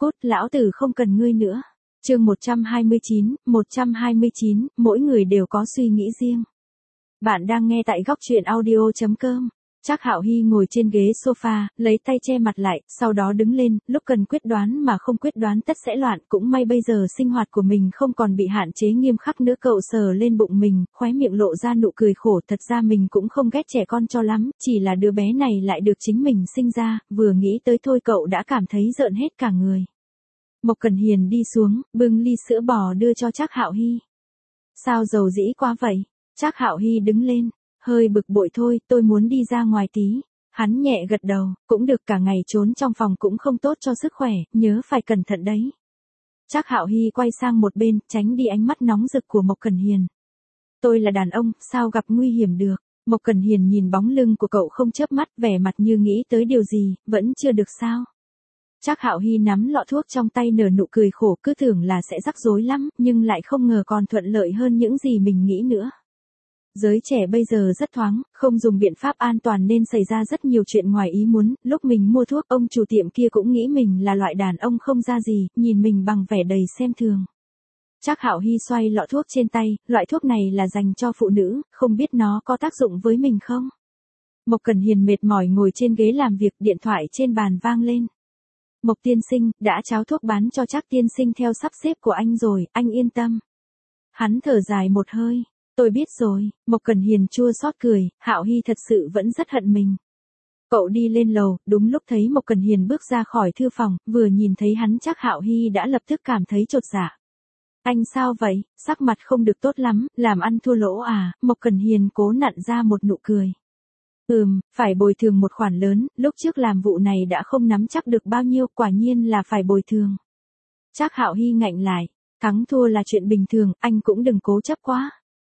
cút, lão tử không cần ngươi nữa. Chương 129, mỗi người đều có suy nghĩ riêng. Bạn đang nghe tại góc truyện audio.com. Trác Hạo Hy ngồi trên ghế sofa, lấy tay che mặt lại, sau đó đứng lên, lúc cần quyết đoán mà không quyết đoán tất sẽ loạn, cũng may bây giờ sinh hoạt của mình không còn bị hạn chế nghiêm khắc nữa. Cậu sờ lên bụng mình, khóe miệng lộ ra nụ cười khổ, thật ra mình cũng không ghét trẻ con cho lắm, chỉ là đứa bé này lại được chính mình sinh ra, vừa nghĩ tới thôi cậu đã cảm thấy rợn hết cả người. Mộc Cẩn Hiền đi xuống, bưng ly sữa bò đưa cho Trác Hạo Hy. Sao dầu dĩ quá vậy? Trác Hạo Hy đứng lên. Hơi bực bội thôi, tôi muốn đi ra ngoài tí. Hắn nhẹ gật đầu, cũng được, cả ngày trốn trong phòng cũng không tốt cho sức khỏe, nhớ phải cẩn thận đấy. Trác Hạo Hy quay sang một bên, tránh đi ánh mắt nóng rực của Mộc Cẩn Hiền. Tôi là đàn ông, sao gặp nguy hiểm được? Mộc Cẩn Hiền nhìn bóng lưng của cậu không chớp mắt, vẻ mặt như nghĩ tới điều gì, vẫn chưa được sao? Trác Hạo Hy nắm lọ thuốc trong tay nở nụ cười khổ, cứ tưởng là sẽ rắc rối lắm, nhưng lại không ngờ còn thuận lợi hơn những gì mình nghĩ nữa. Giới trẻ bây giờ rất thoáng, không dùng biện pháp an toàn nên xảy ra rất nhiều chuyện ngoài ý muốn. Lúc mình mua thuốc, ông chủ tiệm kia cũng nghĩ mình là loại đàn ông không ra gì, nhìn mình bằng vẻ đầy xem thường. Trác Hạo Hy xoay lọ thuốc trên tay, loại thuốc này là dành cho phụ nữ, không biết nó có tác dụng với mình không? Mộc Cẩn Hiền mệt mỏi ngồi trên ghế làm việc, điện thoại trên bàn vang lên. Mộc tiên sinh, đã trao thuốc bán cho Trác tiên sinh theo sắp xếp của anh rồi, anh yên tâm. Hắn thở dài một hơi. Tôi biết rồi. Mộc Cẩn Hiền chua xót cười, Hạo Hy thật sự vẫn rất hận mình. Cậu đi lên lầu, đúng lúc thấy Mộc Cẩn Hiền bước ra khỏi thư phòng, vừa nhìn thấy hắn Trác Hạo Hy đã lập tức cảm thấy chột dạ. Anh sao vậy, sắc mặt không được tốt lắm, làm ăn thua lỗ à? Mộc Cẩn Hiền cố nặn ra một nụ cười. Phải bồi thường một khoản lớn, lúc trước làm vụ này đã không nắm chắc được bao nhiêu, quả nhiên là phải bồi thường. Trác Hạo Hy ngạnh lại, thắng thua là chuyện bình thường, anh cũng đừng cố chấp quá.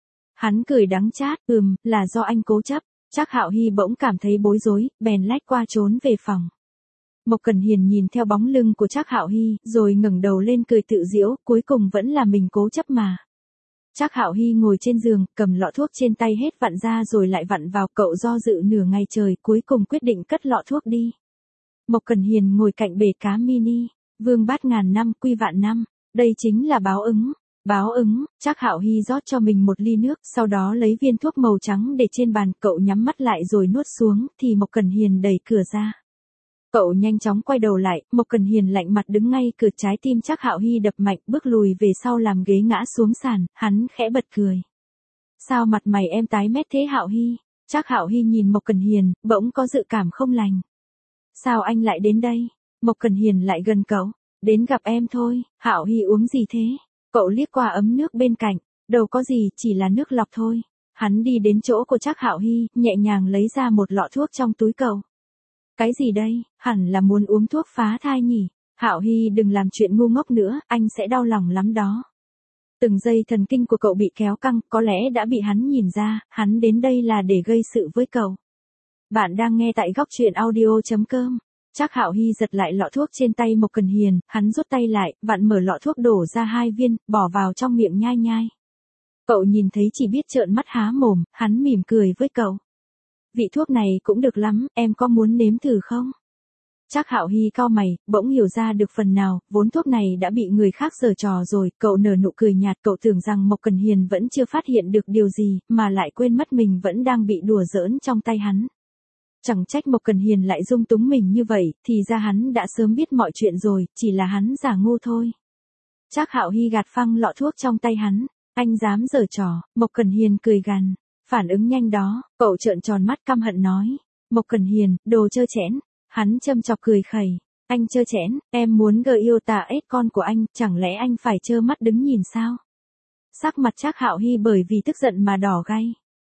Hắn cười đắng chát, là do anh cố chấp. Trác Hạo Hy bỗng cảm thấy bối rối, bèn lách qua trốn về phòng. Mộc Cẩn Hiền nhìn theo bóng lưng của Trác Hạo Hy, rồi ngẩng đầu lên cười tự giễu, cuối cùng vẫn là mình cố chấp mà. Trác Hạo Hy ngồi trên giường, cầm lọ thuốc trên tay hết vặn ra rồi lại vặn vào, cậu do dự nửa ngày trời, cuối cùng quyết định cất lọ thuốc đi. Mộc Cẩn Hiền ngồi cạnh bể cá mini, vương bát ngàn năm, quy vạn năm, đây chính là báo ứng. Báo ứng. Trác Hạo Hy rót cho mình một ly nước, sau đó lấy viên thuốc màu trắng để trên bàn, cậu nhắm mắt lại rồi nuốt xuống, thì Mộc Cẩn Hiền đẩy cửa ra. Cậu nhanh chóng quay đầu lại, Mộc Cẩn Hiền lạnh mặt đứng ngay cửa, trái tim Trác Hạo Hy đập mạnh, bước lùi về sau làm ghế ngã xuống sàn, hắn khẽ bật cười. Sao mặt mày em tái mét thế Hạo Hy? Trác Hạo Hy nhìn Mộc Cẩn Hiền, bỗng có dự cảm không lành. Sao anh lại đến đây? Mộc Cẩn Hiền lại gần cậu. Đến gặp em thôi. Hạo Hy uống gì thế? Cậu liếc qua ấm nước bên cạnh, đâu có gì, chỉ là nước lọc thôi. Hắn đi đến chỗ của Trác Hạo Hy, nhẹ nhàng lấy ra một lọ thuốc trong túi cậu. Cái gì đây, hẳn là muốn uống thuốc phá thai nhỉ? Hạo Hy đừng làm chuyện ngu ngốc nữa, anh sẽ đau lòng lắm đó. Từng dây thần kinh của cậu bị kéo căng, có lẽ đã bị hắn nhìn ra, hắn đến đây là để gây sự với cậu. Bạn đang nghe tại góc truyện audio.com. Trác Hạo Hy giật lại lọ thuốc trên tay Mộc Cẩn Hiền, hắn rút tay lại, vặn mở lọ thuốc đổ ra 2 viên, bỏ vào trong miệng nhai nhai. Cậu nhìn thấy chỉ biết trợn mắt há mồm, hắn mỉm cười với cậu. Vị thuốc này cũng được lắm, em có muốn nếm thử không? Trác Hạo Hy cau mày, bỗng hiểu ra được phần nào, vốn thuốc này đã bị người khác giở trò rồi, cậu nở nụ cười nhạt, cậu tưởng rằng Mộc Cẩn Hiền vẫn chưa phát hiện được điều gì, mà lại quên mất mình vẫn đang bị đùa giỡn trong tay hắn. Chẳng trách Mộc Cẩn Hiền lại dung túng mình như vậy, thì ra hắn đã sớm biết mọi chuyện rồi, chỉ là hắn giả ngu thôi. Trác Hạo Hy gạt phăng lọ thuốc trong tay hắn, anh dám giở trò? Mộc Cẩn Hiền cười gằn, phản ứng nhanh đó, cậu trợn tròn mắt căm hận nói. Mộc Cẩn Hiền, đồ trơ trẽn. Hắn châm chọc cười khẩy, anh trơ trẽn, em muốn gợi yêu tà ếch con của anh, chẳng lẽ anh phải trơ mắt đứng nhìn sao? Sắc mặt Trác Hạo Hy bởi vì tức giận mà đỏ gay.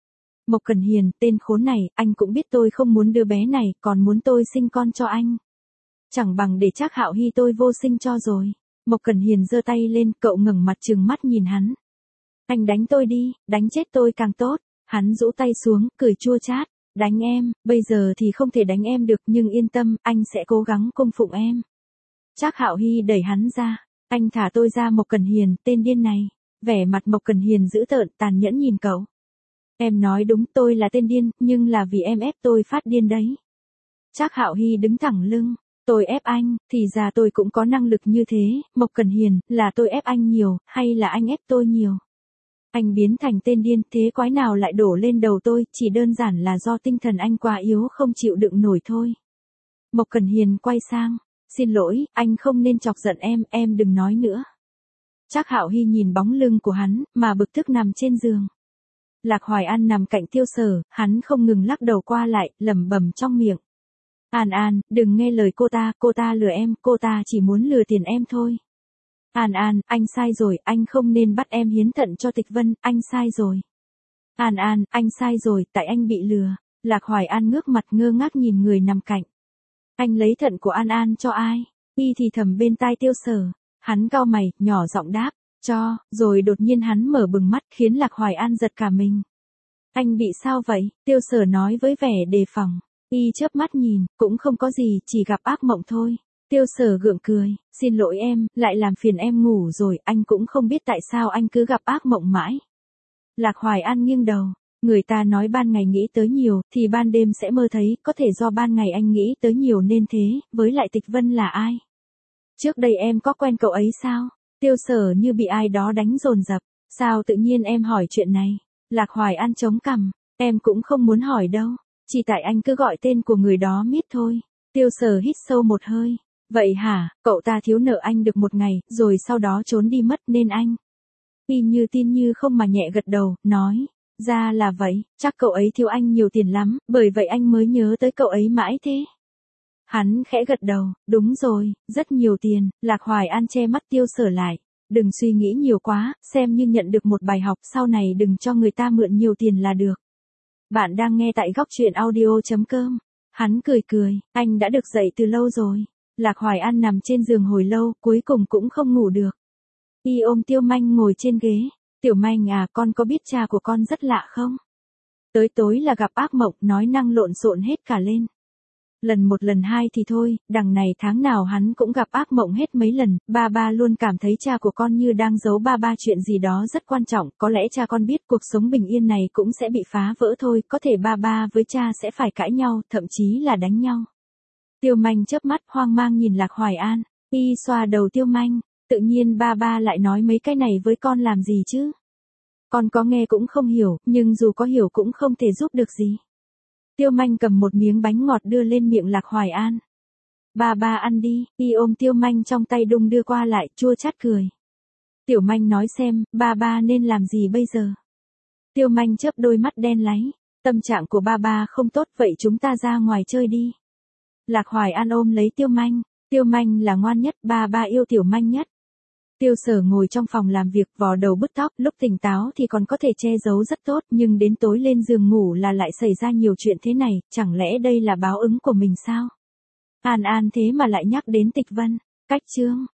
Mộc Cẩn Hiền, tên khốn này, anh cũng biết tôi không muốn đứa bé này, còn muốn tôi sinh con cho anh. Chẳng bằng để Trác Hạo Hy tôi vô sinh cho rồi. Mộc Cẩn Hiền giơ tay lên, cậu ngẩng mặt trừng mắt nhìn hắn. Anh đánh tôi đi, đánh chết tôi càng tốt. Hắn rũ tay xuống, cười chua chát. Đánh em, bây giờ thì không thể đánh em được, nhưng yên tâm, anh sẽ cố gắng cung phụng em. Trác Hạo Hy đẩy hắn ra. Anh thả tôi ra. Mộc Cẩn Hiền, tên điên này. Vẻ mặt Mộc Cẩn Hiền dữ tợn, tàn nhẫn nhìn cậu. Em nói đúng, tôi là tên điên, nhưng là vì em ép tôi phát điên đấy. Trác Hạo Hy đứng thẳng lưng. Tôi ép anh, thì ra tôi cũng có năng lực như thế, Mộc Cẩn Hiền, là tôi ép anh nhiều, hay là anh ép tôi nhiều? Anh biến thành tên điên, thế quái nào lại đổ lên đầu tôi, chỉ đơn giản là do tinh thần anh quá yếu không chịu đựng nổi thôi. Mộc Cẩn Hiền quay sang, xin lỗi, anh không nên chọc giận em đừng nói nữa. Trác Hạo Hy nhìn bóng lưng của hắn, mà bực tức nằm trên giường. Lạc Hoài An nằm cạnh Tiêu Sở, hắn không ngừng lắc đầu qua lại, lẩm bẩm trong miệng. An, đừng nghe lời cô ta lừa em, cô ta chỉ muốn lừa tiền em thôi. An, anh sai rồi, anh không nên bắt em hiến thận cho Tịch Vân, anh sai rồi. An, anh sai rồi, tại anh bị lừa. Lạc Hoài An ngước mặt ngơ ngác nhìn người nằm cạnh. Anh lấy thận của An cho ai? Y thì thầm bên tai Tiêu Sở. Hắn cau mày, nhỏ giọng đáp, rồi đột nhiên hắn mở bừng mắt khiến Lạc Hoài An giật cả mình. Anh bị sao vậy? Tiêu Sở nói với vẻ đề phòng. Y chớp mắt nhìn, cũng không có gì, chỉ gặp ác mộng thôi. Tiêu Sở gượng cười, xin lỗi em, lại làm phiền em ngủ rồi, anh cũng không biết tại sao anh cứ gặp ác mộng mãi. Lạc Hoài An nghiêng đầu, người ta nói ban ngày nghĩ tới nhiều, thì ban đêm sẽ mơ thấy, có thể do ban ngày anh nghĩ tới nhiều nên thế, với lại Tịch Vân là ai? Trước đây em có quen cậu ấy sao? Tiêu Sở như bị ai đó đánh dồn dập, sao tự nhiên em hỏi chuyện này? Lạc Hoài An chống cằm, em cũng không muốn hỏi đâu, chỉ tại anh cứ gọi tên của người đó miết thôi. Tiêu Sở hít sâu một hơi, vậy hả, cậu ta thiếu nợ anh được một ngày, rồi sau đó trốn đi mất nên anh. Y như tin như không mà nhẹ gật đầu, nói, ra là vậy, chắc cậu ấy thiếu anh nhiều tiền lắm, bởi vậy anh mới nhớ tới cậu ấy mãi thế. Hắn khẽ gật đầu, đúng rồi, rất nhiều tiền. Lạc Hoài An che mắt Tiêu Sở lại. Đừng suy nghĩ nhiều quá, xem như nhận được một bài học, sau này đừng cho người ta mượn nhiều tiền là được. Bạn đang nghe tại góc truyện audio.com. Hắn cười, anh đã được dậy từ lâu rồi. Lạc Hoài An nằm trên giường hồi lâu, cuối cùng cũng không ngủ được. Y ôm Tiêu Manh ngồi trên ghế. Tiểu Manh à, con có biết cha của con rất lạ không? Tới tối là gặp ác mộng, nói năng lộn xộn hết cả lên. Lần một lần hai thì thôi, đằng này tháng nào hắn cũng gặp ác mộng hết mấy lần, ba luôn cảm thấy cha của con như đang giấu ba chuyện gì đó rất quan trọng, có lẽ cha con biết cuộc sống bình yên này cũng sẽ bị phá vỡ thôi, có thể ba với cha sẽ phải cãi nhau, thậm chí là đánh nhau. Tiêu Manh chớp mắt hoang mang nhìn Lạc Hoài An, y xoa đầu Tiêu Manh, tự nhiên ba lại nói mấy cái này với con làm gì chứ? Con có nghe cũng không hiểu, nhưng dù có hiểu cũng không thể giúp được gì. Tiêu Manh cầm một miếng bánh ngọt đưa lên miệng Lạc Hoài An. Ba ăn đi, y ôm Tiêu Manh trong tay đung đưa qua lại, chua chát cười. Tiểu Manh nói xem, ba nên làm gì bây giờ? Tiêu Manh chớp đôi mắt đen láy, tâm trạng của ba không tốt, vậy chúng ta ra ngoài chơi đi. Lạc Hoài An ôm lấy Tiêu Manh là ngoan nhất, ba yêu Tiểu Manh nhất. Tiêu Sở ngồi trong phòng làm việc, vò đầu bứt tóc, lúc tỉnh táo thì còn có thể che giấu rất tốt, nhưng đến tối lên giường ngủ là lại xảy ra nhiều chuyện thế này, chẳng lẽ đây là báo ứng của mình sao? An thế mà lại nhắc đến Tịch Vân. Cách chương